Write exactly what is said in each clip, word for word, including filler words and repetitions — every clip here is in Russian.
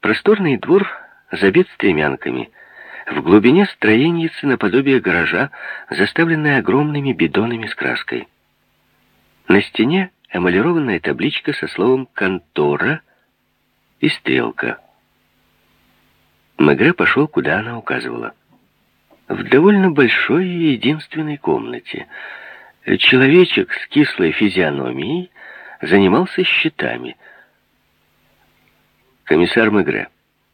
Просторный двор забит стремянками. В глубине строеньица наподобие гаража, заставленная огромными бидонами с краской. На стене эмалированная табличка со словом «контора» и стрелка. Мегре пошел, куда она указывала. В довольно большой и единственной комнате человечек с кислой физиономией занимался счетами. Комиссар Мегре.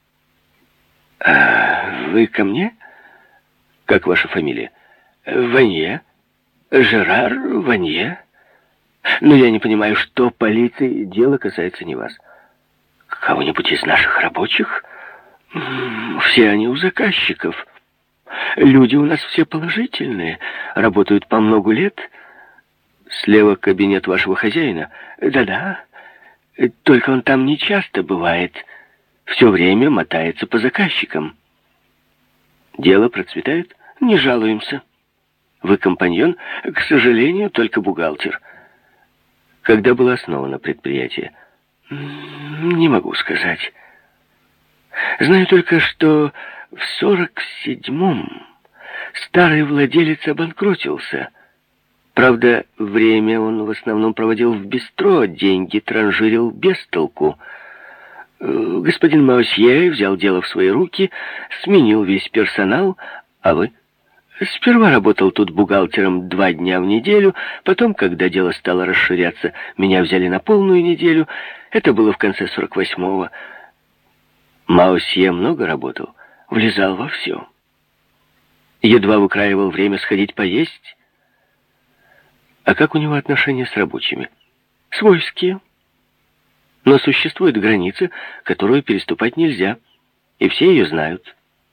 «А вы ко мне? Как ваша фамилия?» «Ванье. Жерар Ванье. Но я не понимаю, что полиции дело касается не вас. Кого-нибудь из наших рабочих? Все они у заказчиков. Люди у нас все положительные, работают по многу лет. Слева кабинет вашего хозяина. Да-да, только он там не часто бывает. Все время мотается по заказчикам. Дело процветает? Не жалуемся. Вы компаньон? К сожалению, только бухгалтер. Когда было основано предприятие? Не могу сказать. Знаю только, что в сорок седьмом старый владелец обанкротился. Правда, время он в основном проводил в бистро, деньги транжирил без толку. Господин Маусье взял дело в свои руки, сменил весь персонал, а вы? Сперва работал тут бухгалтером два дня в неделю, потом, когда дело стало расширяться, меня взяли на полную неделю. Это было в конце сорок восьмого. Маусье много работал, влезал во все. Едва выкраивал время сходить поесть. А как у него отношения с рабочими? Свойские. Но существует граница, которую переступать нельзя, и все ее знают.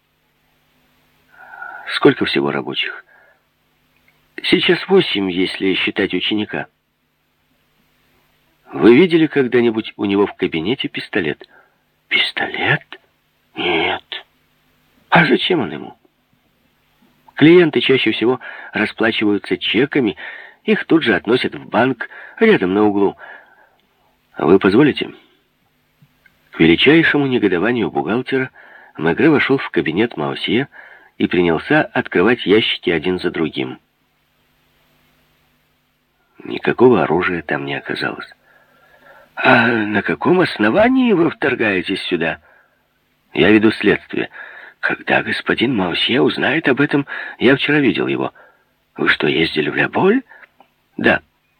Сколько всего рабочих? Сейчас восемь, если считать ученика. Вы видели когда-нибудь у него в кабинете пистолет? Пистолет? Нет. А зачем он ему? Клиенты чаще всего расплачиваются чеками, их тут же относят в банк, рядом на углу. А вы позволите? К величайшему негодованию бухгалтера Мегре вошел в кабинет Маусье и принялся открывать ящики один за другим. Никакого оружия там не оказалось. «А на каком основании вы вторгаетесь сюда?» «Я веду следствие. Когда господин Маусье узнает об этом, я вчера видел его. Вы что, ездили в Ля-Боль?» «Да».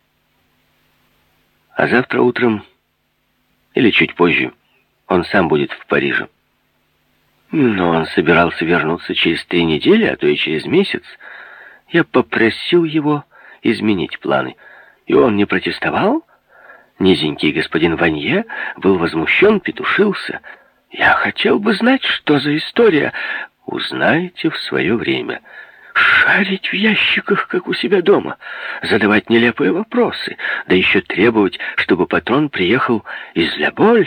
«А завтра утром, или чуть позже, он сам будет в Париже». «Но он собирался вернуться через три недели, а то и через месяц. Я попросил его изменить планы, и он не протестовал». Низенький господин Ванье был возмущен, петушился. «Я хотел бы знать, что за история». «Узнаете в свое время». Шарить в ящиках, как у себя дома, задавать нелепые вопросы, да еще требовать, чтобы патрон приехал из Ля-Боль.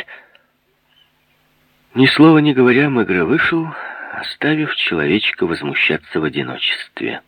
Ни слова не говоря, Мегре вышел, оставив человечка возмущаться в одиночестве.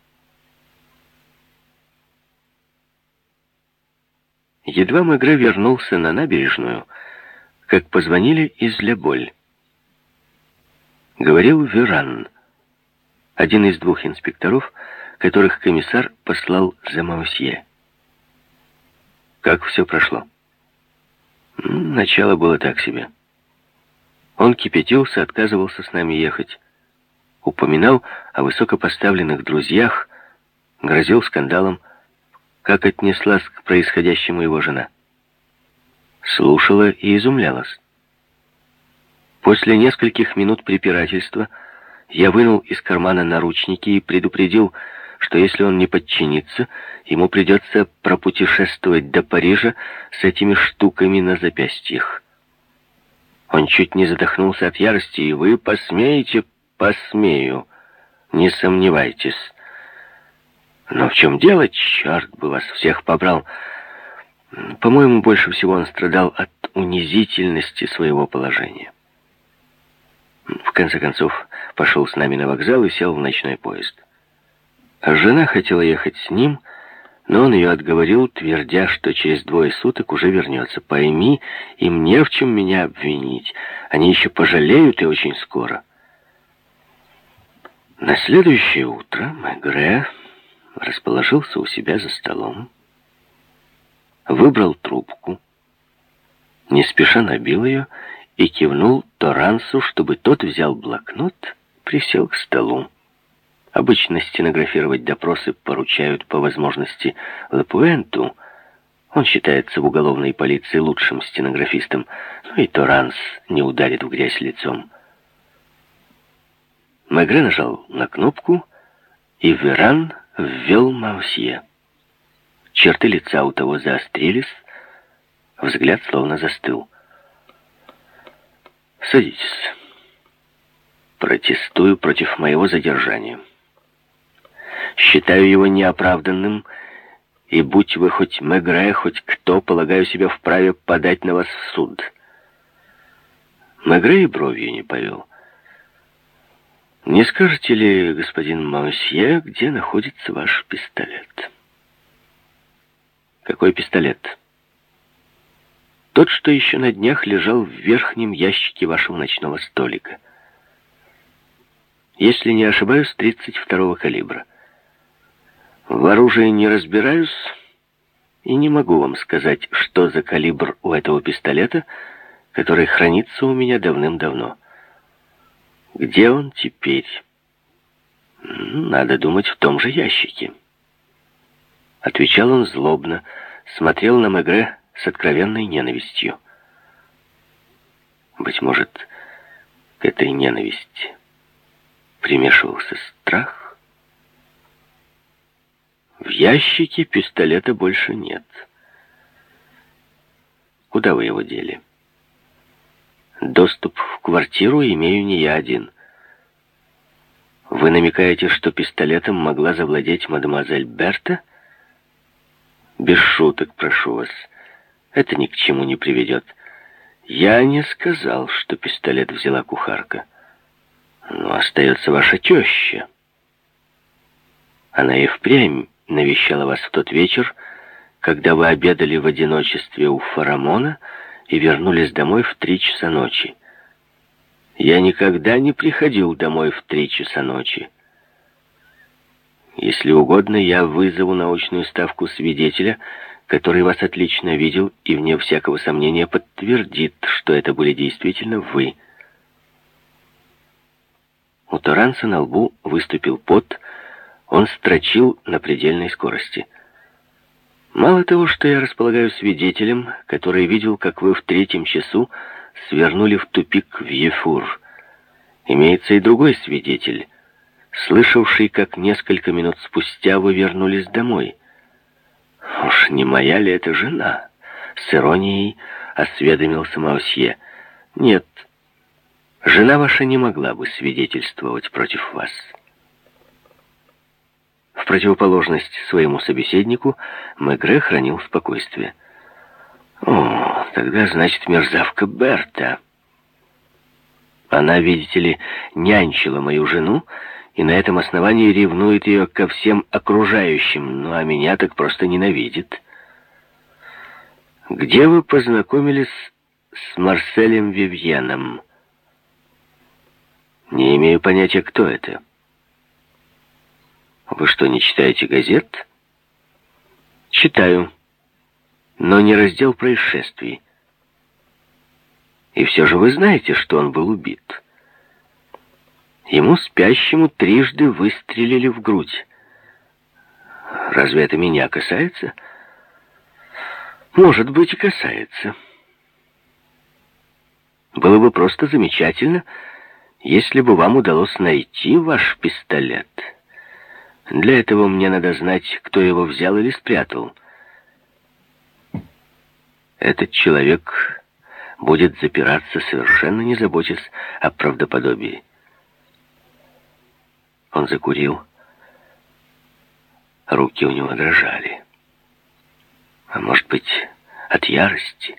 Едва Мегре вернулся на набережную, как позвонили из Ля-Боль. Говорил Веран, один из двух инспекторов, которых комиссар послал за Маусье. Как все прошло? Начало было так себе. Он кипятился, отказывался с нами ехать. Упоминал о высокопоставленных друзьях, грозил скандалом. Как отнеслась к происходящему его жена? Слушала и изумлялась. После нескольких минут препирательства я вынул из кармана наручники и предупредил, что если он не подчинится, ему придется пропутешествовать до Парижа с этими штуками на запястьях. Он чуть не задохнулся от ярости, и вы посмеете, посмею, не сомневайтесь. Но в чем дело, черт бы вас всех побрал. По-моему, больше всего он страдал от унизительности своего положения. В конце концов, пошел с нами на вокзал и сел в ночной поезд. Жена хотела ехать с ним, но он ее отговорил, твердя, что через двое суток уже вернется. Пойми, им не в чем меня обвинить. Они еще пожалеют, и очень скоро. На следующее утро Мегре расположился у себя за столом, выбрал трубку, не спеша набил ее и кивнул Торрансу, чтобы тот взял блокнот, присел к столу. Обычно стенографировать допросы поручают по возможности Лапуэнту. Он считается в уголовной полиции лучшим стенографистом, ну и Торранс не ударит в грязь лицом. Мегре нажал на кнопку, и Веран ввел Маусье. Черты лица у того заострились, взгляд словно застыл. «Садитесь. Протестую против моего задержания. Считаю его неоправданным, и будь вы хоть Мегре, хоть кто, полагаю себя вправе подать на вас в суд». Мегре и бровью не повел. «Не скажете ли, господин Маусье, где находится ваш пистолет?» «Какой пистолет?» «Тот, что еще на днях лежал в верхнем ящике вашего ночного столика. Если не ошибаюсь, тридцать второго калибра. В оружии не разбираюсь и не могу вам сказать, что за калибр у этого пистолета, который хранится у меня давным-давно. Где он теперь? Надо думать, в том же ящике». Отвечал он злобно, смотрел на Мегре с откровенной ненавистью. Быть может, к этой ненависти примешивался страх? В ящике пистолета больше нет. Куда вы его дели? Доступ в квартиру имею не я один. Вы намекаете, что пистолетом могла завладеть мадемуазель Берта? Без шуток, прошу вас. Это ни к чему не приведет. Я не сказал, что пистолет взяла кухарка. Но остается ваша теща. Она и впрямь навещала вас в тот вечер, когда вы обедали в одиночестве у Фарамона и вернулись домой в три часа ночи. Я никогда не приходил домой в три часа ночи. Если угодно, я вызову на очную ставку свидетеля, который вас отлично видел и, вне всякого сомнения, подтвердит, что это были действительно вы. У Торранса на лбу выступил пот, он строчил на предельной скорости. Мало того, что я располагаю свидетелем, который видел, как вы в третьем часу свернули в тупик в Ефур, имеется и другой свидетель, слышавший, как несколько минут спустя вы вернулись домой. Уж не моя ли это жена? С иронией осведомился Маусье. Нет, жена ваша не могла бы свидетельствовать против вас. В противоположность своему собеседнику, Мегре хранил спокойствие. О, тогда, значит, мерзавка Берта. Она, видите ли, нянчила мою жену, и на этом основании ревнует ее ко всем окружающим, ну а меня так просто ненавидит. Где вы познакомились с Марселем Вивьеном? Не имею понятия, кто это. Вы что, не читаете газет? Читаю, но не раздел происшествий. И все же вы знаете, что он был убит. Ему, спящему, трижды выстрелили в грудь. Разве это меня касается? Может быть, и касается. Было бы просто замечательно, если бы вам удалось найти ваш пистолет. Для этого мне надо знать, кто его взял или спрятал. Этот человек будет запираться, совершенно не заботясь о правдоподобии. Он закурил. Руки у него дрожали. А может быть, от ярости.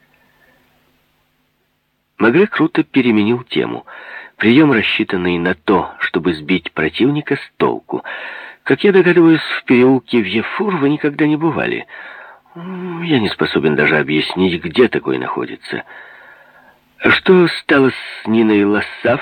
Мегре круто переменил тему. Прием, рассчитанный на то, чтобы сбить противника с толку. Как я догадываюсь, в переулке в Ефур вы никогда не бывали. Я не способен даже объяснить, где такой находится. Что стало с Ниной Лассаф?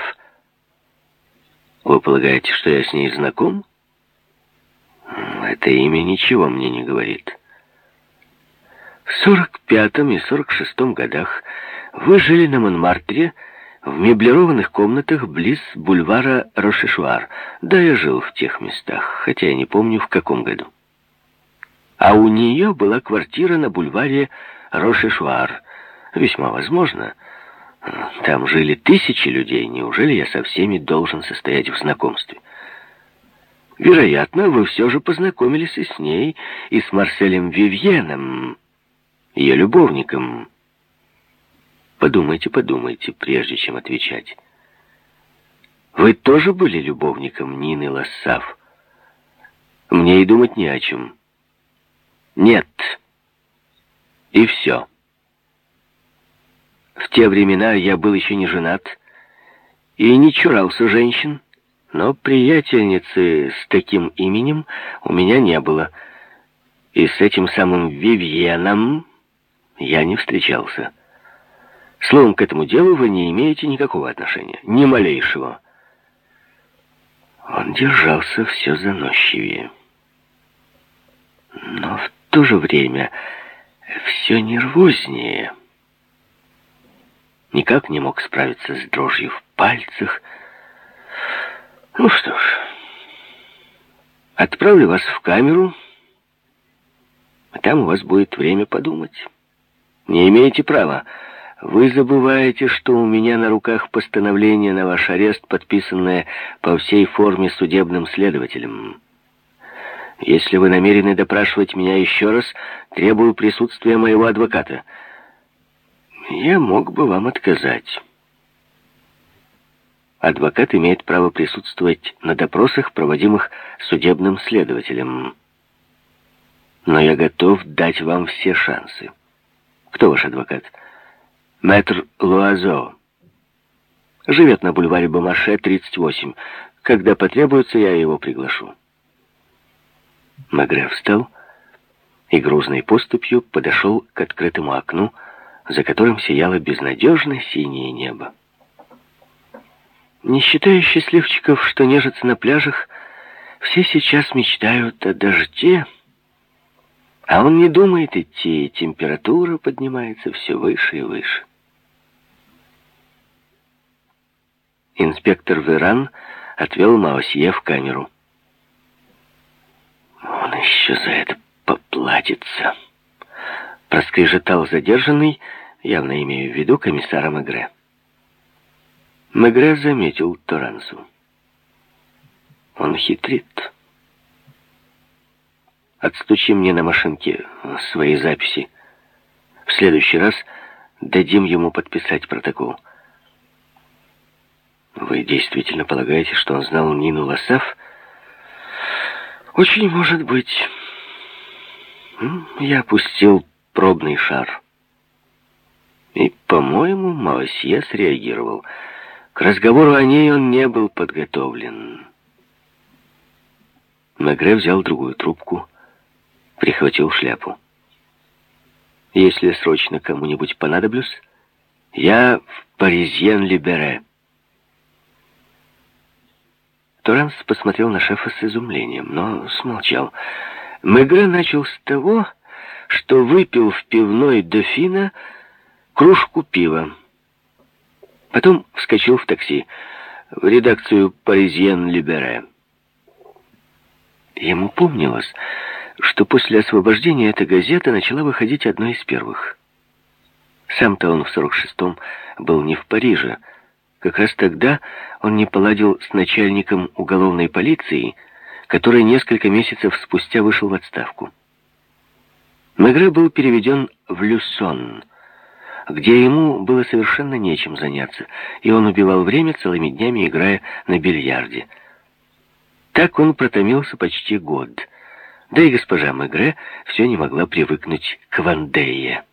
Вы полагаете, что я с ней знаком? Это имя ничего мне не говорит. В сорок пятом и сорок шестом годах вы жили на Монмартре в меблированных комнатах близ бульвара Рошешуар. Да, я жил в тех местах, хотя я не помню, в каком году. А у нее была квартира на бульваре Рошешуар. Весьма возможно. Там жили тысячи людей. Неужели я со всеми должен состоять в знакомстве? Вероятно, вы все же познакомились и с ней, и с Марселем Вивьеном, ее любовником. Подумайте, подумайте, прежде чем отвечать. Вы тоже были любовником Нины Лассаф? Мне и думать не о чем. Нет. И все. В те времена я был еще не женат и не чурался женщин, но приятельницы с таким именем у меня не было. И с этим самым Вивьеном я не встречался. Словом, к этому делу вы не имеете никакого отношения, ни малейшего. Он держался все заносчивее. Но в то же время все нервознее. Никак не мог справиться с дрожью в пальцах. Ну что ж, отправлю вас в камеру, а там у вас будет время подумать. Не имеете права. Вы забываете, что у меня на руках постановление на ваш арест, подписанное по всей форме судебным следователем. Если вы намерены допрашивать меня еще раз, требую присутствия моего адвоката. Я мог бы вам отказать. Адвокат имеет право присутствовать на допросах, проводимых судебным следователем. Но я готов дать вам все шансы. Кто ваш адвокат? Мэтр Луазо. Живет на бульваре Бомаше, тридцать восемь. Когда потребуется, я его приглашу. Мегре встал и грузной поступью подошел к открытому окну, за которым сияло безнадежно синее небо. Не считая счастливчиков, что нежатся на пляжах, все сейчас мечтают о дожде, а он не думает идти, и температура поднимается все выше и выше. Инспектор Веран отвел Маосье в камеру. «Он еще за это поплатится», — проскрежетал задержанный, явно имея в виду комиссара Мегре. Мегре заметил Торрансу. Он хитрит. Отстучи мне на машинке свои записи. В следующий раз дадим ему подписать протокол. Вы действительно полагаете, что он знал Нину Лассаф? Очень может быть. Я опустил пробный шар. И, по-моему, Маосье среагировал. К разговору о ней он не был подготовлен. Мегре взял другую трубку, прихватил шляпу. Если срочно кому-нибудь понадоблюсь, я в Паризьен-Либере. Торранс посмотрел на шефа с изумлением, но смолчал. Мегре начал с того, что выпил в пивной Дофина кружку пива. Потом вскочил в такси в редакцию Паризьен-Либере. Ему помнилось, что после освобождения эта газета начала выходить одной из первых. Сам-то он в сорок шестом был не в Париже. Как раз тогда он не поладил с начальником уголовной полиции, который несколько месяцев спустя вышел в отставку. Мегре был переведен в Люсон, где ему было совершенно нечем заняться, и он убивал время целыми днями, играя на бильярде. Так он протомился почти год. Да и госпожа Мегре все не могла привыкнуть к Вандее.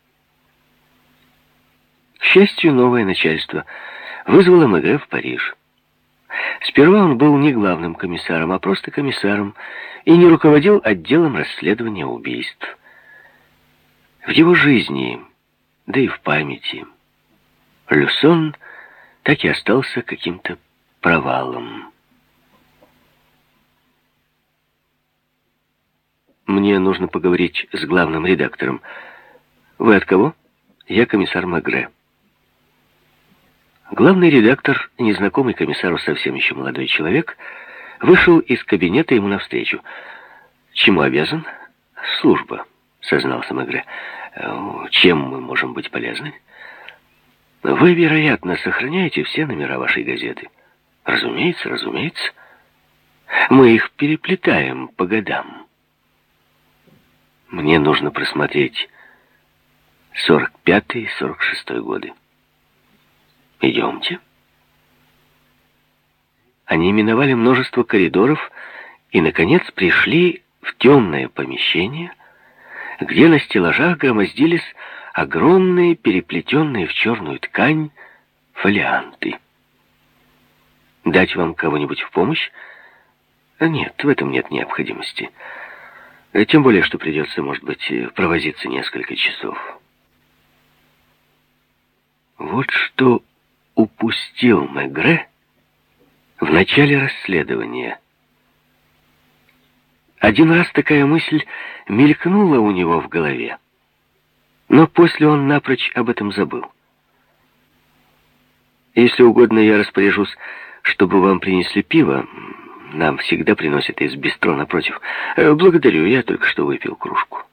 К счастью, новое начальство вызвало Мегре в Париж. Сперва он был не главным комиссаром, а просто комиссаром, и не руководил отделом расследования убийств. В его жизни, да и в памяти, Люсон так и остался каким-то провалом. Мне нужно поговорить с главным редактором. Вы от кого? Я комиссар Мегре. Главный редактор, незнакомый комиссару совсем еще молодой человек, вышел из кабинета ему навстречу. Чему обязан? Служба, сознался Мегре. Чем мы можем быть полезны? Вы, вероятно, сохраняете все номера вашей газеты. Разумеется, разумеется. Мы их переплетаем по годам. Мне нужно просмотреть сорок пятый и сорок шестой годы. Идемте. Они миновали множество коридоров и, наконец, пришли в темное помещение, где на стеллажах громоздились огромные, переплетенные в черную ткань фолианты. Дать вам кого-нибудь в помощь? Нет, в этом нет необходимости. Тем более, что придется, может быть, провозиться несколько часов. Вот что упустил Мегре в начале расследования. Один раз такая мысль мелькнула у него в голове, но после он напрочь об этом забыл. Если угодно, я распоряжусь, чтобы вам принесли пиво. Нам всегда приносят из бистро напротив. Благодарю, я только что выпил кружку.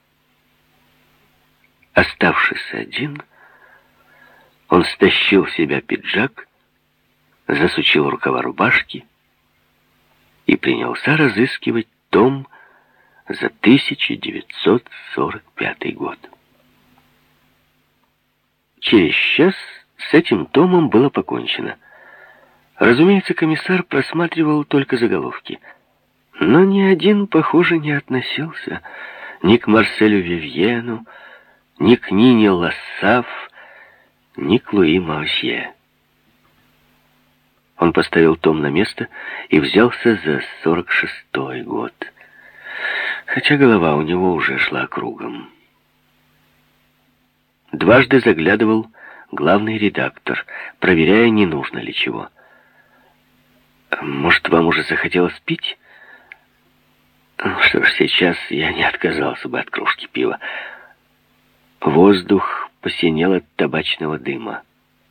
Оставшись один, он стащил с себя пиджак, засучил рукава рубашки и принялся разыскивать том за тысяча девятьсот сорок пятый год. Через час с этим томом было покончено. Разумеется, комиссар просматривал только заголовки. Но ни один, похоже, не относился ни к Марселю Вивьену, ни к Нине Лассав, ни к Луи Маусье. Он поставил том на место и взялся за сорок шестой год, хотя голова у него уже шла кругом. Дважды заглядывал главный редактор, проверяя, не нужно ли чего. «Может, вам уже захотелось пить?» Ну, что ж, сейчас я не отказался бы от кружки пива. Воздух посинел от табачного дыма.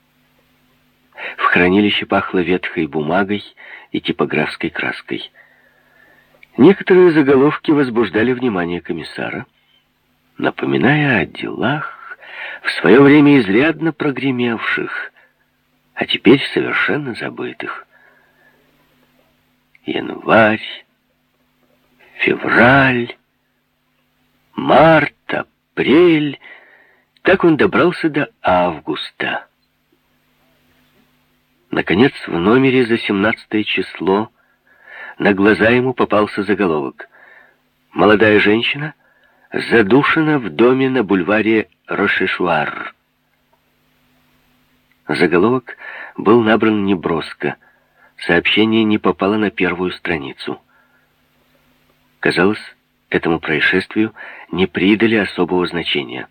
В хранилище пахло ветхой бумагой и типографской краской. Некоторые заголовки возбуждали внимание комиссара, напоминая о делах, в свое время изрядно прогремевших, а теперь совершенно забытых. Январь, февраль, март, апрель. Так он добрался до августа. Наконец, в номере за семнадцатое число на глаза ему попался заголовок. Молодая женщина задушена в доме на бульваре Рошешуар. Заголовок был набран неброско. Сообщение не попало на первую страницу. Казалось, этому происшествию не придали особого значения.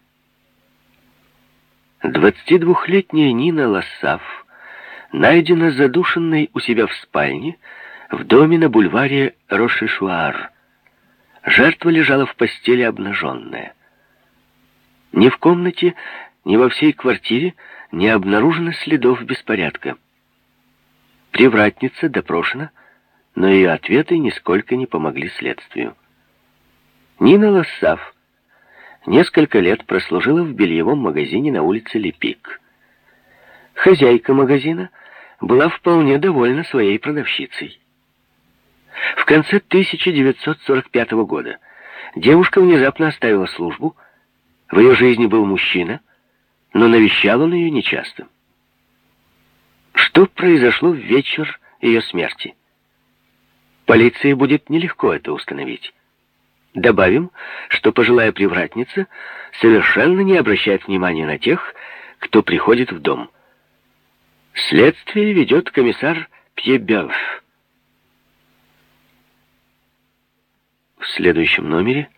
Двадцатидвухлетняя Нина Лассав найдена задушенной у себя в спальне в доме на бульваре Рошешуар. Жертва лежала в постели обнаженная. Ни в комнате, ни во всей квартире не обнаружено следов беспорядка. Привратница допрошена, но ее ответы нисколько не помогли следствию. Нина Лассав несколько лет прослужила в бельевом магазине на улице Лепик. Хозяйка магазина была вполне довольна своей продавщицей. В конце тысяча девятьсот сорок пятого года девушка внезапно оставила службу. В ее жизни был мужчина, но навещал он ее нечасто. Что произошло в вечер ее смерти? Полиции будет нелегко это установить. Добавим, что пожилая привратница совершенно не обращает внимания на тех, кто приходит в дом. Следствие ведет комиссар Пьебёв. В следующем номере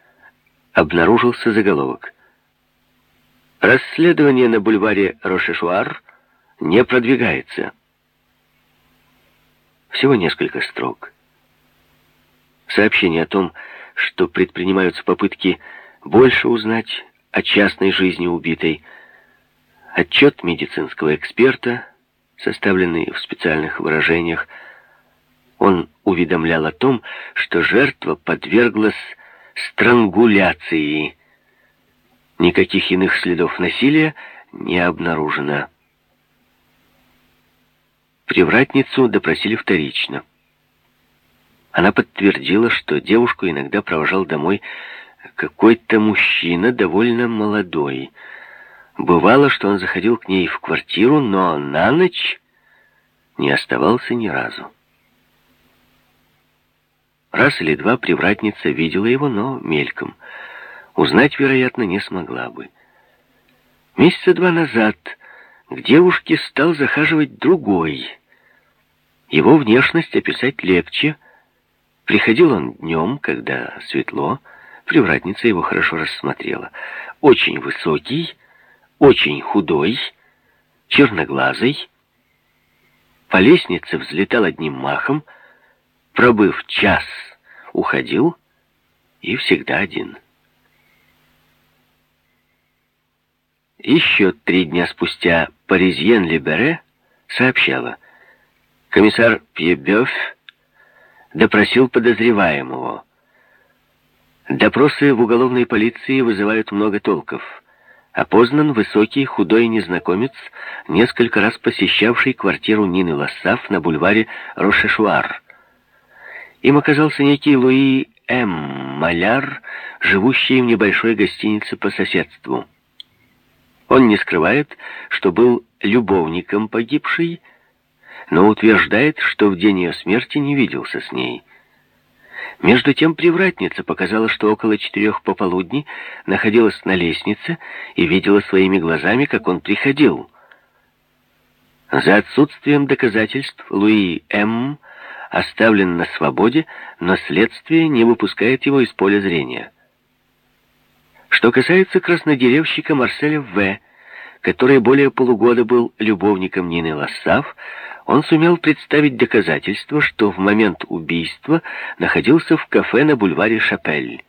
обнаружился заголовок. Расследование на бульваре Рошешуар не продвигается. Всего несколько строк. Сообщение о том, что предпринимаются попытки больше узнать о частной жизни убитой. Отчет медицинского эксперта, составленный в специальных выражениях. Он уведомлял о том, что жертва подверглась странгуляции. Никаких иных следов насилия не обнаружено. Привратницу допросили вторично. Она подтвердила, что девушку иногда провожал домой какой-то мужчина, довольно молодой. Бывало, что он заходил к ней в квартиру, но на ночь не оставался ни разу. Раз или два привратница видела его, но мельком. Узнать, вероятно, не смогла бы. Месяца два назад к девушке стал захаживать другой. Его внешность описать легче. Приходил он днем, когда светло. Привратница его хорошо рассмотрела. Очень высокий, очень худой, черноглазый. По лестнице взлетал одним махом, пробыв час, уходил и всегда один. Еще три дня спустя Паризьен Либере сообщала: комиссар Пьебёв допросил подозреваемого. Допросы в уголовной полиции вызывают много толков. Опознан высокий, худой незнакомец, несколько раз посещавший квартиру Нины Лассаф на бульваре Рошешуар. Им оказался некий Луи М. Маляр, живущий в небольшой гостинице по соседству. Он не скрывает, что был любовником погибшей, но утверждает, что в день ее смерти не виделся с ней. Между тем привратница показала, что около четырех пополудни находилась на лестнице и видела своими глазами, как он приходил. За отсутствием доказательств Луи М. оставлен на свободе, но следствие не выпускает его из поля зрения. Что касается краснодеревщика Марселя В., который более полугода был любовником Нины Лассаф, он сумел представить доказательства, что в момент убийства находился в кафе на бульваре Шапель.